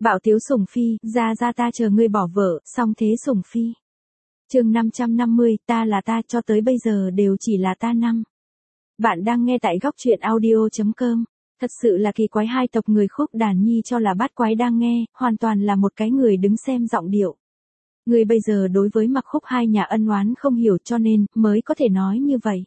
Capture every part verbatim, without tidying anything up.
Bạo tiếu sủng phi, ra ra ta chờ ngươi bỏ vợ, xong thế sủng phi. Chương năm trăm năm mươi, ta là ta, cho tới bây giờ đều chỉ là ta năm. Bạn đang nghe tại góc truyện audio chấm com. Thật sự là kỳ quái, hai tộc người Khúc Đàn Nhi cho là bát quái đang nghe, hoàn toàn là một cái người đứng xem giọng điệu. Người bây giờ đối với Mặc Khúc hai nhà ân oán không hiểu, cho nên mới có thể nói như vậy.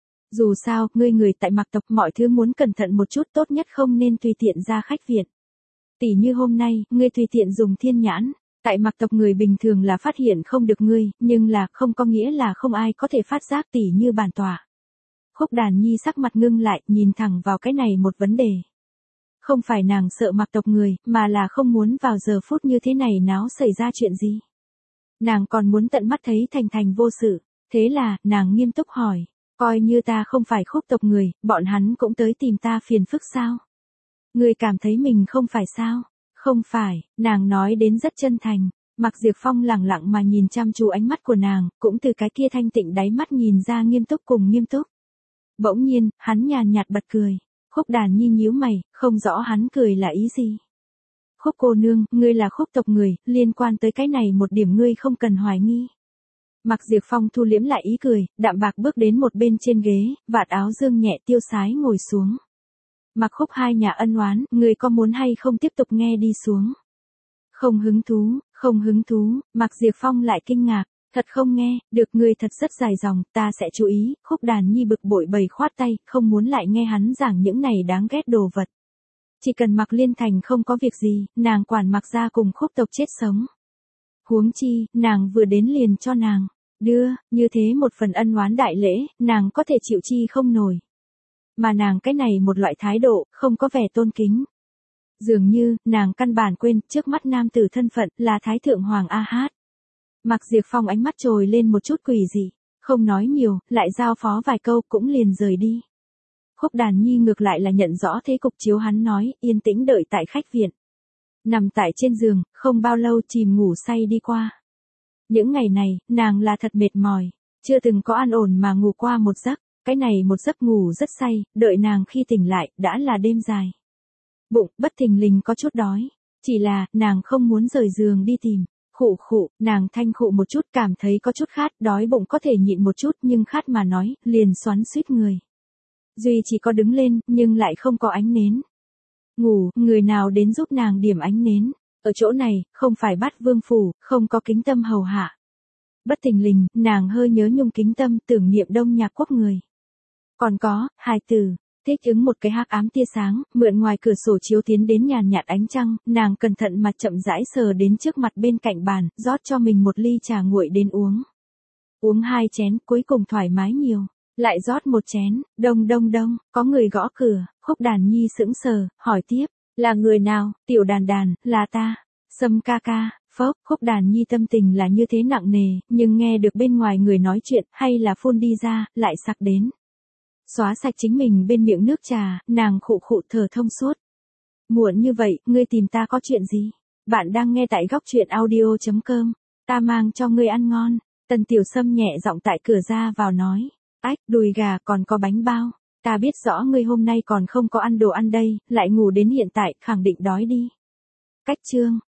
Dù sao, ngươi người tại Mặc tộc, mọi thứ muốn cẩn thận một chút, tốt nhất không nên tùy tiện ra khách viện. Tỷ như hôm nay, ngươi tùy tiện dùng thiên nhãn, tại Mặc tộc người bình thường là phát hiện không được ngươi, nhưng là không có nghĩa là không ai có thể phát giác, tỷ như bản tọa. Khúc Đàn Nhi sắc mặt ngưng lại, nhìn thẳng vào cái này một vấn đề. Không phải nàng sợ Mặc tộc người, mà là không muốn vào giờ phút như thế này náo xảy ra chuyện gì. Nàng còn muốn tận mắt thấy Thành Thành vô sự, thế là, nàng nghiêm túc hỏi, coi như ta không phải Khúc tộc người, bọn hắn cũng tới tìm ta phiền phức sao? Ngươi cảm thấy mình không phải sao? Không phải, nàng nói đến rất chân thành. Mạc Diệp Phong lẳng lặng mà nhìn chăm chú ánh mắt của nàng, cũng từ cái kia thanh tịnh đáy mắt nhìn ra nghiêm túc cùng nghiêm túc. Bỗng nhiên, hắn nhàn nhạt bật cười. Khúc Đàn Nhi nhíu mày, không rõ hắn cười là ý gì. Khúc cô nương, ngươi là Khúc tộc người, liên quan tới cái này một điểm ngươi không cần hoài nghi. Mạc Diệp Phong thu liễm lại ý cười, đạm bạc bước đến một bên trên ghế, vạt áo dương nhẹ tiêu sái ngồi xuống. Mặc Khúc hai nhà ân oán, ngươi có muốn hay không tiếp tục nghe đi xuống? Không hứng thú, không hứng thú, Mạc Diệp Phong lại kinh ngạc, thật không nghe, được, ngươi thật rất dài dòng, ta sẽ chú ý. Khúc Đàn Nhi bực bội bày khoát tay, không muốn lại nghe hắn giảng những này đáng ghét đồ vật. Chỉ cần Mạc Liên Thành không có việc gì, nàng quản Mạc gia cùng Khúc tộc chết sống. Huống chi, nàng vừa đến liền cho nàng đưa, như thế một phần ân oán đại lễ, nàng có thể chịu chi không nổi. Mà nàng cái này một loại thái độ, không có vẻ tôn kính. Dường như, nàng căn bản quên, trước mắt nam tử thân phận, là Thái Thượng Hoàng A Hát. Mạc Diệp Phong ánh mắt trồi lên một chút quỷ dị, không nói nhiều, lại giao phó vài câu cũng liền rời đi. Khúc Đàn Nhi ngược lại là nhận rõ thế cục, chiếu hắn nói, yên tĩnh đợi tại khách viện. Nằm tại trên giường, không bao lâu chìm ngủ say đi qua. Những ngày này, nàng là thật mệt mỏi, chưa từng có an ổn mà ngủ qua một giấc. Cái này một giấc ngủ rất say, đợi nàng khi tỉnh lại, đã là đêm dài. Bụng, bất thình lình có chút đói. Chỉ là, nàng không muốn rời giường đi tìm. Khụ khụ, nàng thanh khụ một chút, cảm thấy có chút khát, đói bụng có thể nhịn một chút, nhưng khát mà nói, liền xoắn xuýt người. Duy chỉ có đứng lên, nhưng lại không có ánh nến. Ngủ, người nào đến giúp nàng điểm ánh nến. Ở chỗ này, không phải Bát Vương phủ, không có Kính Tâm hầu hạ. Bất thình lình, nàng hơi nhớ Nhung Kính Tâm, tưởng niệm Đông Nhạc Quốc người. Còn có, hài tử, thích ứng một cái hắc ám tia sáng, mượn ngoài cửa sổ chiếu tiến đến nhàn nhạt ánh trăng, nàng cẩn thận mà chậm rãi sờ đến trước mặt bên cạnh bàn, rót cho mình một ly trà nguội đến uống. Uống hai chén, cuối cùng thoải mái nhiều, lại rót một chén, đông đông đông, có người gõ cửa. Khúc Đàn Nhi sững sờ, hỏi tiếp, là người nào? Tiểu Đàn Đàn, là ta, Sâm ca ca. Phốc, Khúc Đàn Nhi tâm tình là như thế nặng nề, nhưng nghe được bên ngoài người nói chuyện, hay là phun đi ra, lại sặc đến. Xóa sạch chính mình bên miệng nước trà, nàng khụ khụ thở thông suốt. Muộn như vậy, ngươi tìm ta có chuyện gì? Bạn đang nghe tại góc truyện audio chấm com. Ta mang cho ngươi ăn ngon. Tần Tiểu Sâm nhẹ giọng tại cửa ra vào nói. Ách, đùi gà còn có bánh bao. Ta biết rõ ngươi hôm nay còn không có ăn đồ ăn đây, lại ngủ đến hiện tại, khẳng định đói đi. Cách chương.